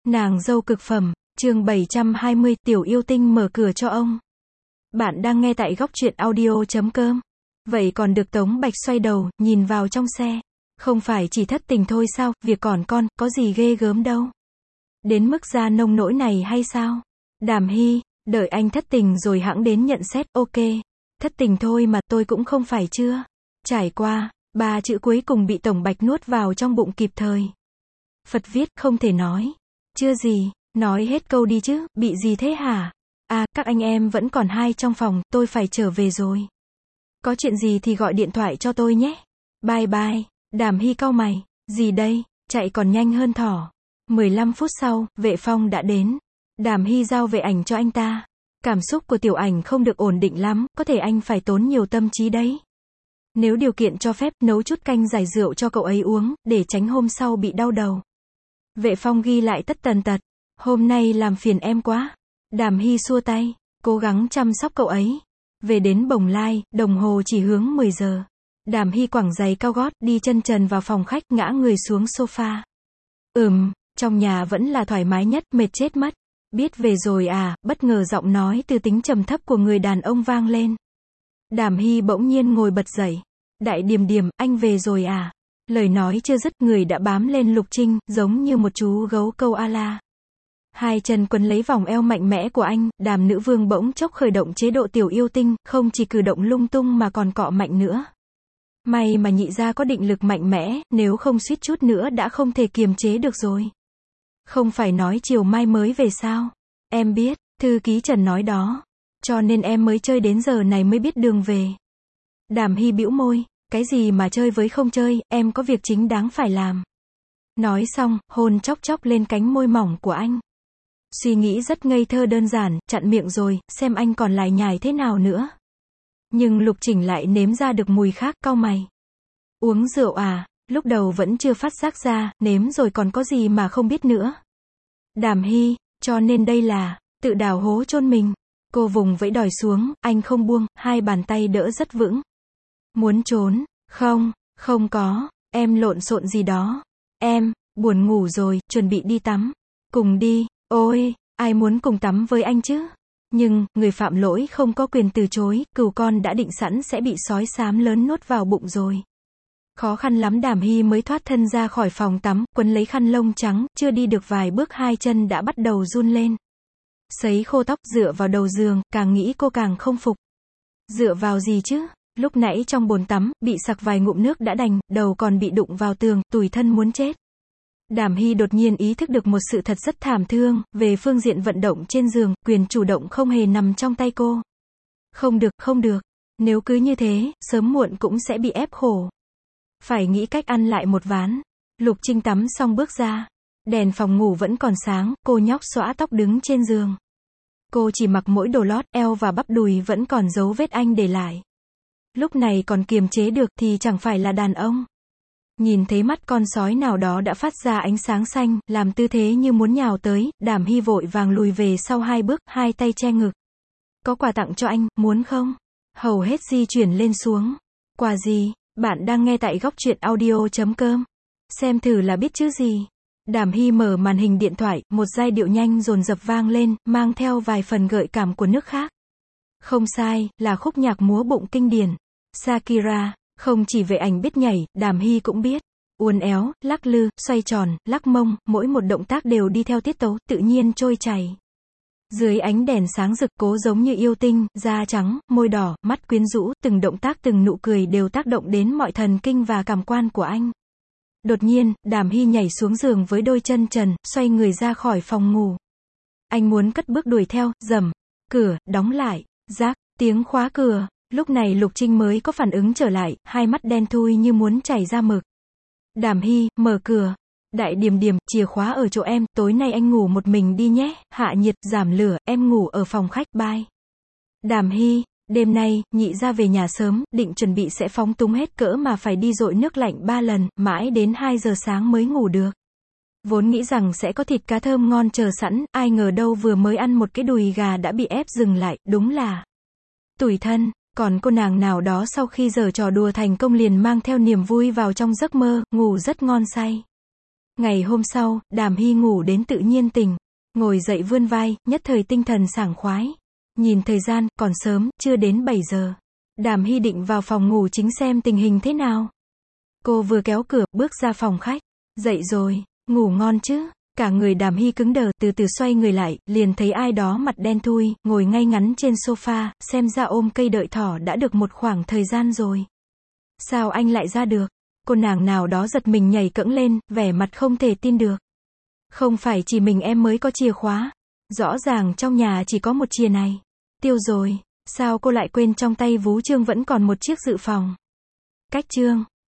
Nàng dâu cực phẩm, chương 720, tiểu yêu tinh mở cửa cho ông. Bạn đang nghe tại góc truyện audio.com. Vậy còn được Tống Bạch xoay đầu, nhìn vào trong xe. Không phải chỉ thất tình thôi sao, việc còn con, có gì ghê gớm đâu. Đến mức ra nông nỗi này hay sao? Đàm Hy, đợi anh thất tình rồi hẵng đến nhận xét, ok. Thất tình thôi mà tôi cũng không phải chưa. Trải qua, 3 chữ cuối cùng bị Tổng Bạch nuốt vào trong bụng kịp thời. Phật viết, không thể nói. Chưa gì, nói hết câu đi chứ, bị gì thế hả? À, các anh em vẫn còn 2 trong phòng, tôi phải trở về rồi. Có chuyện gì thì gọi điện thoại cho tôi nhé. Bye bye. Đàm Hy cau mày, gì đây, chạy còn nhanh hơn thỏ. 15 phút sau, Vệ Phong đã đến. Đàm Hy giao vệ ảnh cho anh ta. Cảm xúc của tiểu ảnh không được ổn định lắm, có thể anh phải tốn nhiều tâm trí đấy. Nếu điều kiện cho phép, nấu chút canh giải rượu cho cậu ấy uống, để tránh hôm sau bị đau đầu. Vệ Phong ghi lại tất tần tật. Hôm nay làm phiền em quá. Đàm Hy xua tay, cố gắng chăm sóc cậu ấy. Về đến Bồng Lai, đồng hồ chỉ hướng 10 giờ. Đàm Hy quẳng giày cao gót, đi chân trần vào phòng khách, ngã người xuống sofa. Trong nhà vẫn là thoải mái nhất, mệt chết mất. Biết về rồi à, bất ngờ giọng nói từ tính trầm thấp của người đàn ông vang lên. Đàm Hy bỗng nhiên ngồi bật dậy. Đại Điềm Điềm, anh về rồi à? Lời nói chưa dứt, người đã bám lên Lục Trinh, giống như một chú gấu câu a-la. 2 chân quấn lấy vòng eo mạnh mẽ của anh, Đàm nữ vương bỗng chốc khởi động chế độ tiểu yêu tinh, không chỉ cử động lung tung mà còn cọ mạnh nữa. May mà nhị gia có định lực mạnh mẽ, nếu không suýt chút nữa đã không thể kiềm chế được rồi. Không phải nói chiều mai mới về sao? Em biết, thư ký Trần nói đó. Cho nên em mới chơi đến giờ này mới biết đường về. Đàm Hy bĩu môi, cái gì mà chơi với không chơi, em có việc chính đáng phải làm. Nói xong, hôn chốc chốc lên cánh môi mỏng của anh. Suy nghĩ rất ngây thơ đơn giản, chặn miệng rồi, xem anh còn lải nhải thế nào nữa. Nhưng Lục Chỉnh lại nếm ra được mùi khác, cau mày. Uống rượu à? Lúc đầu vẫn chưa phát giác ra, nếm rồi còn có gì mà không biết nữa. Đàm Hy, cho nên đây là tự đào hố chôn mình. Cô vùng vẫy đòi xuống, anh không buông, 2 bàn tay đỡ rất vững. Muốn trốn? Không có, em lộn xộn gì đó. Em, buồn ngủ rồi, chuẩn bị đi tắm. Cùng đi, ôi, ai muốn cùng tắm với anh chứ? Nhưng, người phạm lỗi không có quyền từ chối, cừu con đã định sẵn sẽ bị sói xám lớn nuốt vào bụng rồi. Khó khăn lắm Đàm Hy mới thoát thân ra khỏi phòng tắm, quấn lấy khăn lông trắng, chưa đi được vài bước 2 chân đã bắt đầu run lên. Sấy khô tóc, dựa vào đầu giường, càng nghĩ cô càng không phục. Dựa vào gì chứ? Lúc nãy trong bồn tắm, bị sặc vài ngụm nước đã đành, đầu còn bị đụng vào tường, tủi thân muốn chết. Đàm Hy đột nhiên ý thức được một sự thật rất thảm thương, về phương diện vận động trên giường, quyền chủ động không hề nằm trong tay cô. Không được. Nếu cứ như thế, sớm muộn cũng sẽ bị ép khổ. Phải nghĩ cách ăn lại một ván. Lục Trinh tắm xong bước ra. Đèn phòng ngủ vẫn còn sáng, cô nhóc xõa tóc đứng trên giường. Cô chỉ mặc mỗi đồ lót, eo và bắp đùi vẫn còn dấu vết anh để lại. Lúc này còn kiềm chế được thì chẳng phải là đàn ông. Nhìn thấy mắt con sói nào đó đã phát ra ánh sáng xanh, làm tư thế như muốn nhào tới, Đàm Hy vội vàng lùi về sau 2 bước, 2 tay che ngực. Có quà tặng cho anh, muốn không? Hầu hết di chuyển lên xuống. Quà gì? Bạn đang nghe tại góc truyện audio.com. Xem thử là biết chứ gì. Đàm Hy mở màn hình điện thoại, một giai điệu nhanh dồn dập vang lên, mang theo vài phần gợi cảm của nước khác. Không sai, là khúc nhạc múa bụng kinh điển. Shakira, không chỉ Vệ Ảnh biết nhảy, Đàm Hy cũng biết. Uốn éo, lắc lư, xoay tròn, lắc mông, mỗi một động tác đều đi theo tiết tấu, tự nhiên trôi chảy. Dưới ánh đèn sáng rực, cố giống như yêu tinh, da trắng, môi đỏ, mắt quyến rũ, từng động tác từng nụ cười đều tác động đến mọi thần kinh và cảm quan của anh. Đột nhiên, Đàm Hy nhảy xuống giường với đôi chân trần, xoay người ra khỏi phòng ngủ. Anh muốn cất bước đuổi theo, rầm. Cửa, đóng lại. Rác, tiếng khóa cửa. Lúc này Lục Trinh mới có phản ứng trở lại, 2 mắt đen thui như muốn chảy ra mực. Đàm Hy, mở cửa. Đại Điềm Điềm, chìa khóa ở chỗ em, tối nay anh ngủ một mình đi nhé, hạ nhiệt, giảm lửa, em ngủ ở phòng khách, bye. Đàm Hy, đêm nay, nhị gia về nhà sớm, định chuẩn bị sẽ phóng túng hết cỡ mà phải đi dội nước lạnh 3 lần, mãi đến 2 giờ sáng mới ngủ được. Vốn nghĩ rằng sẽ có thịt cá thơm ngon chờ sẵn, ai ngờ đâu vừa mới ăn một cái đùi gà đã bị ép dừng lại, đúng là tủi thân. Còn cô nàng nào đó sau khi giở trò đùa thành công liền mang theo niềm vui vào trong giấc mơ, ngủ rất ngon say. Ngày hôm sau, Đàm Hy ngủ đến tự nhiên tỉnh. Ngồi dậy vươn vai, nhất thời tinh thần sảng khoái. Nhìn thời gian, còn sớm, chưa đến 7 giờ. Đàm Hy định vào phòng ngủ chính xem tình hình thế nào. Cô vừa kéo cửa, bước ra phòng khách. Dậy rồi, ngủ ngon chứ? Cả người Đàm Hy cứng đờ, từ từ xoay người lại, liền thấy ai đó mặt đen thui, ngồi ngay ngắn trên sofa, xem ra ôm cây đợi thỏ đã được một khoảng thời gian rồi. Sao anh lại ra được? Cô nàng nào đó giật mình nhảy cẫng lên, vẻ mặt không thể tin được. Không phải chỉ mình em mới có chìa khóa. Rõ ràng trong nhà chỉ có một chìa này. Tiêu rồi, sao cô lại quên trong tay Vú Trương vẫn còn một chiếc dự phòng? Cách Trương.